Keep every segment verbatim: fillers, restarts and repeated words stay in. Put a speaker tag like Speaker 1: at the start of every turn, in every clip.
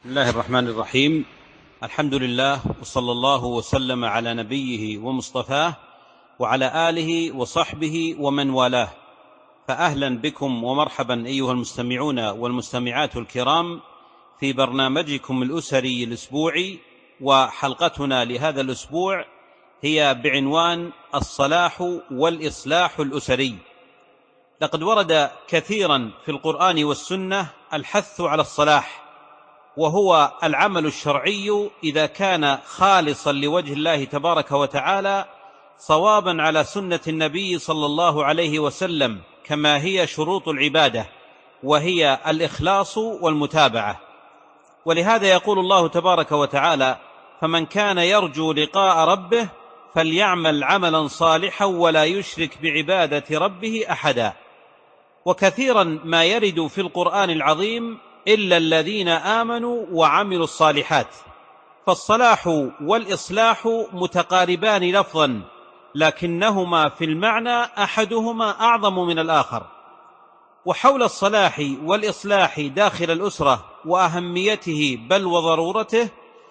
Speaker 1: بسم الله الرحمن الرحيم. الحمد لله، وصلى الله وسلم على نبيه ومصطفاه وعلى آله وصحبه ومن والاه. فأهلا بكم ومرحبا أيها المستمعون والمستمعات الكرام في برنامجكم الأسري الأسبوعي، وحلقتنا لهذا الأسبوع هي بعنوان الصلاح والإصلاح الأسري. لقد ورد كثيرا في القرآن والسنة الحث على الصلاح، وهو العمل الشرعي إذا كان خالصا لوجه الله تبارك وتعالى، صوابا على سنة النبي صلى الله عليه وسلم، كما هي شروط العبادة، وهي الإخلاص والمتابعة. ولهذا يقول الله تبارك وتعالى: فمن كان يرجو لقاء ربه فليعمل عملا صالحا ولا يشرك بعبادة ربه أحدا. وكثيرا ما يرد في القرآن العظيم إلا الذين آمنوا وعملوا الصالحات. فالصلاح والإصلاح متقاربان لفظا، لكنهما في المعنى أحدهما أعظم من الآخر. وحول الصلاح والإصلاح داخل الأسرة وأهميته بل وضرورته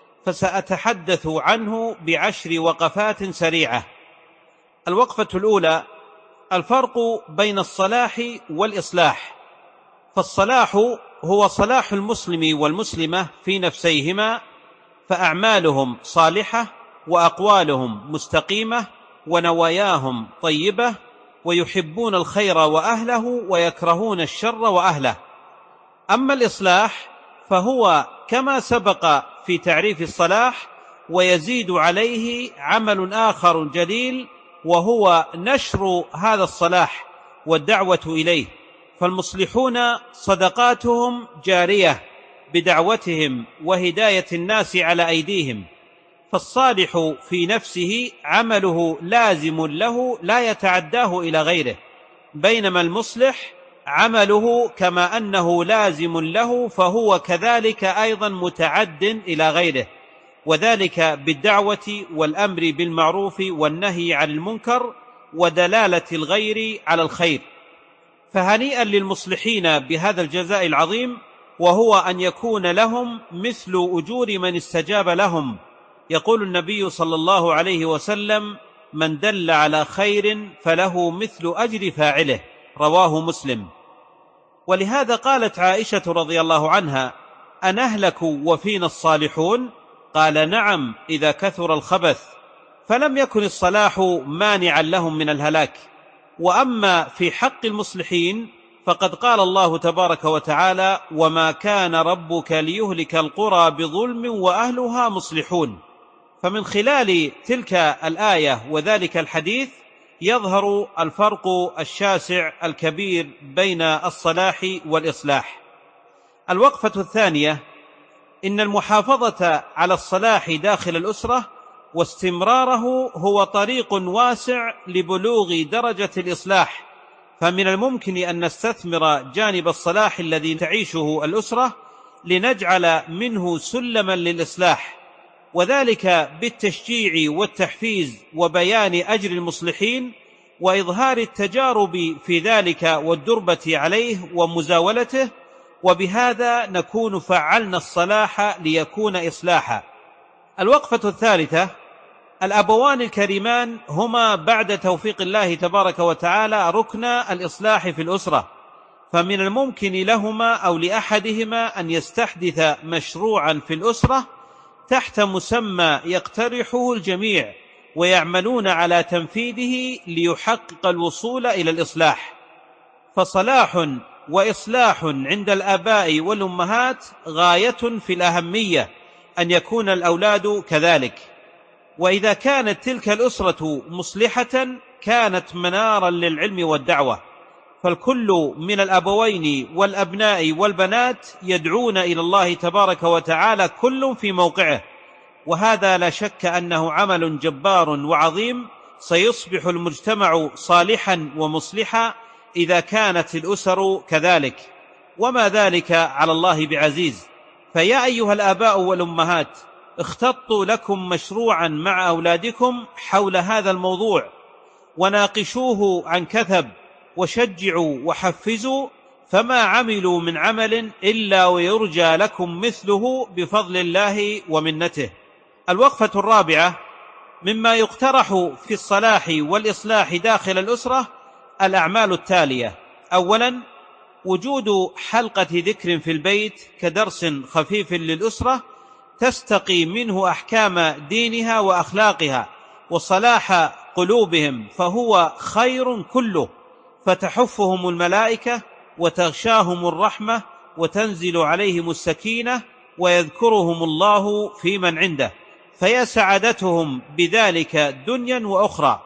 Speaker 1: فسأتحدث عنه بعشر وقفات سريعة. الوقفة الأولى: الفرق بين الصلاح والإصلاح. فالصلاح هو صلاح المسلم والمسلمة في نفسيهما، فأعمالهم صالحة وأقوالهم مستقيمة ونواياهم طيبة، ويحبون الخير وأهله ويكرهون الشر وأهله. أما الإصلاح فهو كما سبق في تعريف الصلاح، ويزيد عليه عمل آخر جليل، وهو نشر هذا الصلاح والدعوة إليه. فالمصلحون صدقاتهم جارية بدعوتهم وهداية الناس على أيديهم. فالصالح في نفسه عمله لازم له لا يتعداه إلى غيره، بينما المصلح عمله كما أنه لازم له فهو كذلك أيضا متعد إلى غيره، وذلك بالدعوة والأمر بالمعروف والنهي عن المنكر ودلالة الغير على الخير. فهنيئا للمصلحين بهذا الجزاء العظيم، وهو أن يكون لهم مثل أجور من استجاب لهم. يقول النبي صلى الله عليه وسلم: من دل على خير فله مثل أجر فاعله، رواه مسلم. ولهذا قالت عائشة رضي الله عنها: أنهلك وفينا الصالحون؟ قال: نعم، إذا كثر الخبث. فلم يكن الصلاح مانعا لهم من الهلاك. وأما في حق المصلحين فقد قال الله تبارك وتعالى: وما كان ربك ليهلك القرى بظلم وأهلها مصلحون. فمن خلال تلك الآية وذلك الحديث يظهر الفرق الشاسع الكبير بين الصلاح والإصلاح. الوقفة الثانية: إن المحافظة على الصلاح داخل الأسرة واستمراره هو طريق واسع لبلوغ درجة الإصلاح. فمن الممكن أن نستثمر جانب الصلاح الذي تعيشه الأسرة لنجعل منه سلما للإصلاح، وذلك بالتشجيع والتحفيز وبيان أجر المصلحين وإظهار التجارب في ذلك والدربة عليه ومزاولته، وبهذا نكون فعلنا الصلاح ليكون إصلاحا. الوقفة الثالثة: الأبوان الكريمان هما بعد توفيق الله تبارك وتعالى ركن الإصلاح في الأسرة. فمن الممكن لهما أو لأحدهما أن يستحدث مشروعا في الأسرة تحت مسمى يقترحه الجميع ويعملون على تنفيذه ليحقق الوصول إلى الإصلاح. فصلاح وإصلاح عند الآباء والأمهات غاية في الأهمية أن يكون الأولاد كذلك. وإذا كانت تلك الأسرة مصلحة كانت منارا للعلم والدعوة. فالكل من الأبوين والأبناء والبنات يدعون إلى الله تبارك وتعالى كل في موقعه، وهذا لا شك أنه عمل جبار وعظيم سيصبح المجتمع صالحا ومصلحا إذا كانت الأسر كذلك، وما ذلك على الله بعزيز. فيا أيها الآباء والأمهات، اختطوا لكم مشروعا مع أولادكم حول هذا الموضوع، وناقشوه عن كثب، وشجعوا وحفزوا، فما عملوا من عمل إلا ويرجى لكم مثله بفضل الله ومنته. الوقفة الرابعة: مما يقترح في الصلاح والإصلاح داخل الأسرة الأعمال التالية: أولا، وجود حلقة ذكر في البيت كدرس خفيف للأسرة تستقي منه أحكام دينها وأخلاقها وصلاح قلوبهم، فهو خير كله، فتحفهم الملائكة وتغشاهم الرحمة وتنزل عليهم السكينة ويذكرهم الله في من عنده، فيا سعادتهم بذلك دنيا وأخرى.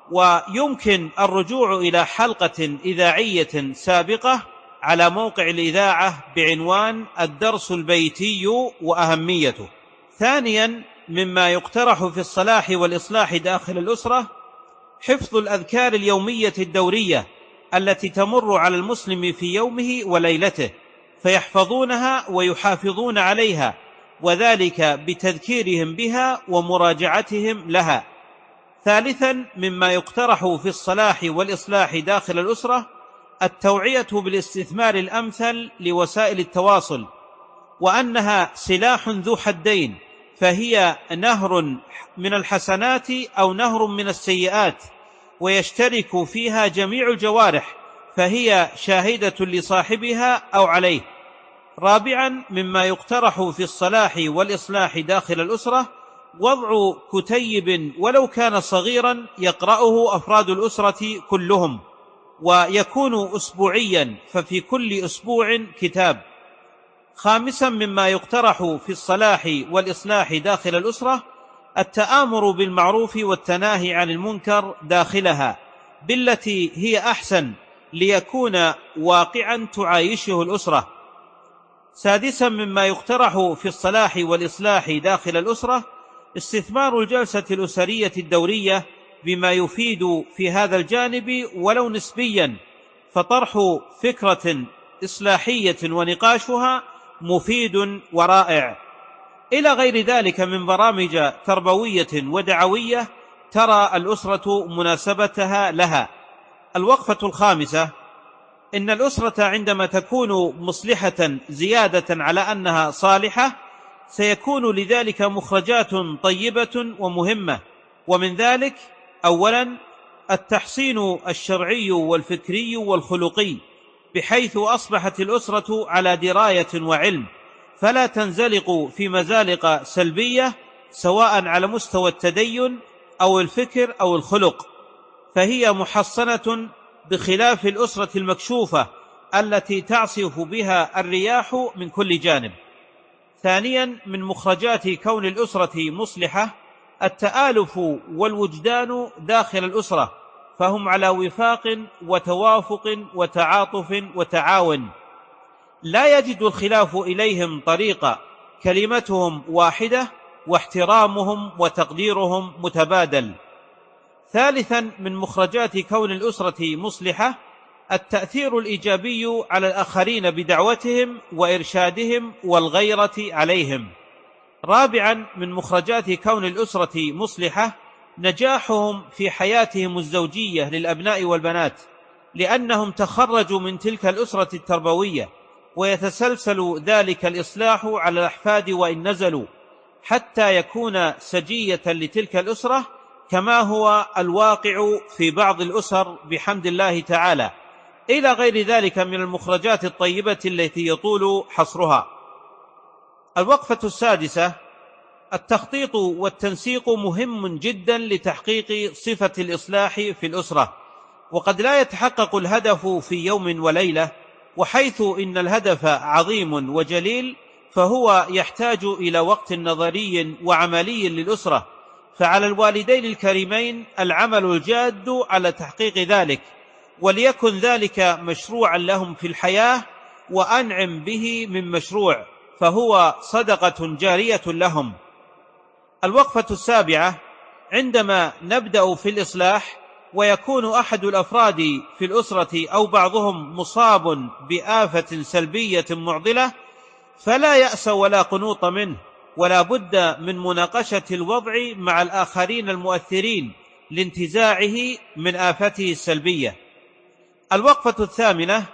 Speaker 1: ويمكن الرجوع إلى حلقة إذاعية سابقة على موقع الإذاعة بعنوان الدرس البيتي وأهميته. ثانيا، مما يقترح في الصلاح والإصلاح داخل الأسرة حفظ الأذكار اليومية الدورية التي تمر على المسلم في يومه وليلته، فيحفظونها ويحافظون عليها، وذلك بتذكيرهم بها ومراجعتهم لها. ثالثا، مما يقترح في الصلاح والإصلاح داخل الأسرة التوعية بالاستثمار الأمثل لوسائل التواصل، وأنها سلاح ذو حدين، فهي نهر من الحسنات أو نهر من السيئات، ويشترك فيها جميع الجوارح، فهي شاهدة لصاحبها أو عليه. رابعا، مما يقترح في الصلاح والإصلاح داخل الأسرة وضع كتيب ولو كان صغيرا يقرأه أفراد الأسرة كلهم، ويكون أسبوعيا، ففي كل أسبوع كتاب. خامسا، مما يقترح في الصلاح والإصلاح داخل الأسرة التآمر بالمعروف والتناهي عن المنكر داخلها بالتي هي أحسن، ليكون واقعا تعايشه الأسرة. سادسا، مما يقترح في الصلاح والإصلاح داخل الأسرة استثمار الجلسة الأسرية الدورية بما يفيد في هذا الجانب ولو نسبيا، فطرح فكرة إصلاحية ونقاشها مفيد ورائع، إلى غير ذلك من برامج تربوية ودعوية ترى الأسرة مناسبتها لها. الوقفة الخامسة: إن الأسرة عندما تكون مصلحة زيادة على أنها صالحة سيكون لذلك مخرجات طيبة ومهمة، ومن ذلك: أولا، التحصين الشرعي والفكري والخلقي، بحيث أصبحت الأسرة على دراية وعلم، فلا تنزلق في مزالق سلبية سواء على مستوى التدين أو الفكر أو الخلق، فهي محصنة، بخلاف الأسرة المكشوفة التي تعصف بها الرياح من كل جانب. ثانيا، من مخرجات كون الأسرة مصلحة التآلف والوجدان داخل الأسرة، فهم على وفاق وتوافق وتعاطف وتعاون، لا يجد الخلاف إليهم طريقا، كلمتهم واحدة واحترامهم وتقديرهم متبادل. ثالثا، من مخرجات كون الأسرة مصلحة التأثير الإيجابي على الآخرين بدعوتهم وإرشادهم والغيرة عليهم. رابعا، من مخرجات كون الأسرة مصلحة نجاحهم في حياتهم الزوجية للأبناء والبنات، لأنهم تخرجوا من تلك الأسرة التربوية، ويتسلسل ذلك الإصلاح على الأحفاد وإن نزلوا، حتى يكون سجية لتلك الأسرة، كما هو الواقع في بعض الأسر بحمد الله تعالى، إلى غير ذلك من المخرجات الطيبة التي يطول حصرها. الوقفة السادسة: التخطيط والتنسيق مهم جدا لتحقيق صفة الإصلاح في الأسرة، وقد لا يتحقق الهدف في يوم وليلة، وحيث إن الهدف عظيم وجليل فهو يحتاج إلى وقت نظري وعملي للأسرة، فعلى الوالدين الكريمين العمل الجاد على تحقيق ذلك، وليكن ذلك مشروعا لهم في الحياة، وأنعم به من مشروع، فهو صدقة جارية لهم. الوقفة السابعة: عندما نبدأ في الإصلاح ويكون أحد الأفراد في الأسرة أو بعضهم مصاب بآفة سلبية معضلة، فلا يأس ولا قنوط منه، ولا بد من مناقشة الوضع مع الآخرين المؤثرين لانتزاعه من آفته السلبية. الوقفة الثامنة: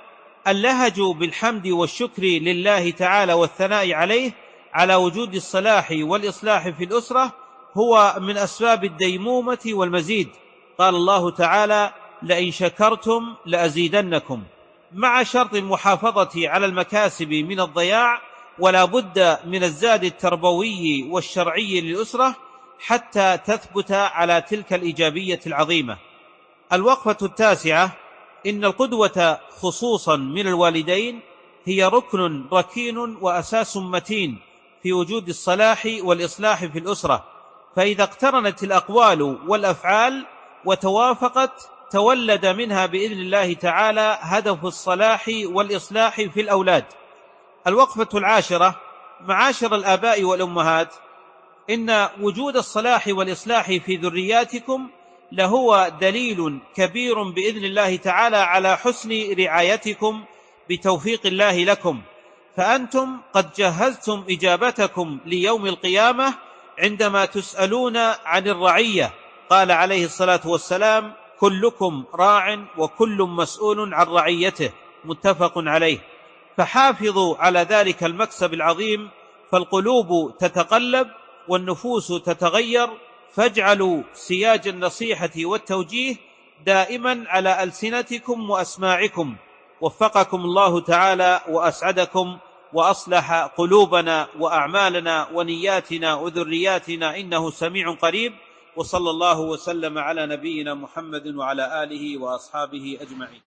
Speaker 1: اللهج بالحمد والشكر لله تعالى والثناء عليه على وجود الصلاح والإصلاح في الأسرة هو من أسباب الديمومة والمزيد. قال الله تعالى: لئن شكرتم لأزيدنكم، مع شرط المحافظة على المكاسب من الضياع، ولا بد من الزاد التربوي والشرعي للأسرة حتى تثبت على تلك الإيجابية العظيمة. الوقفة التاسعة: إن القدوة خصوصا من الوالدين هي ركن ركين وأساس متين في وجود الصلاح والإصلاح في الأسرة، فإذا اقترنت الأقوال والأفعال وتوافقت تولد منها بإذن الله تعالى هدف الصلاح والإصلاح في الأولاد. الوقفة العاشرة: معاشر الآباء والأمهات، إن وجود الصلاح والإصلاح في ذرياتكم لهو دليل كبير بإذن الله تعالى على حسن رعايتكم بتوفيق الله لكم، فأنتم قد جهزتم إجابتكم ليوم القيامة عندما تسألون عن الرعية. قال عليه الصلاة والسلام: كلكم راع وكل مسؤول عن رعيته، متفق عليه. فحافظوا على ذلك المكسب العظيم، فالقلوب تتقلب والنفوس تتغير، فاجعلوا سياج النصيحة والتوجيه دائما على ألسنتكم وأسماعكم. وفقكم الله تعالى وأسعدكم وأصلح قلوبنا وأعمالنا ونياتنا وذرياتنا، إنه سميع قريب. وصلى الله وسلم على نبينا محمد وعلى آله وأصحابه أجمعين.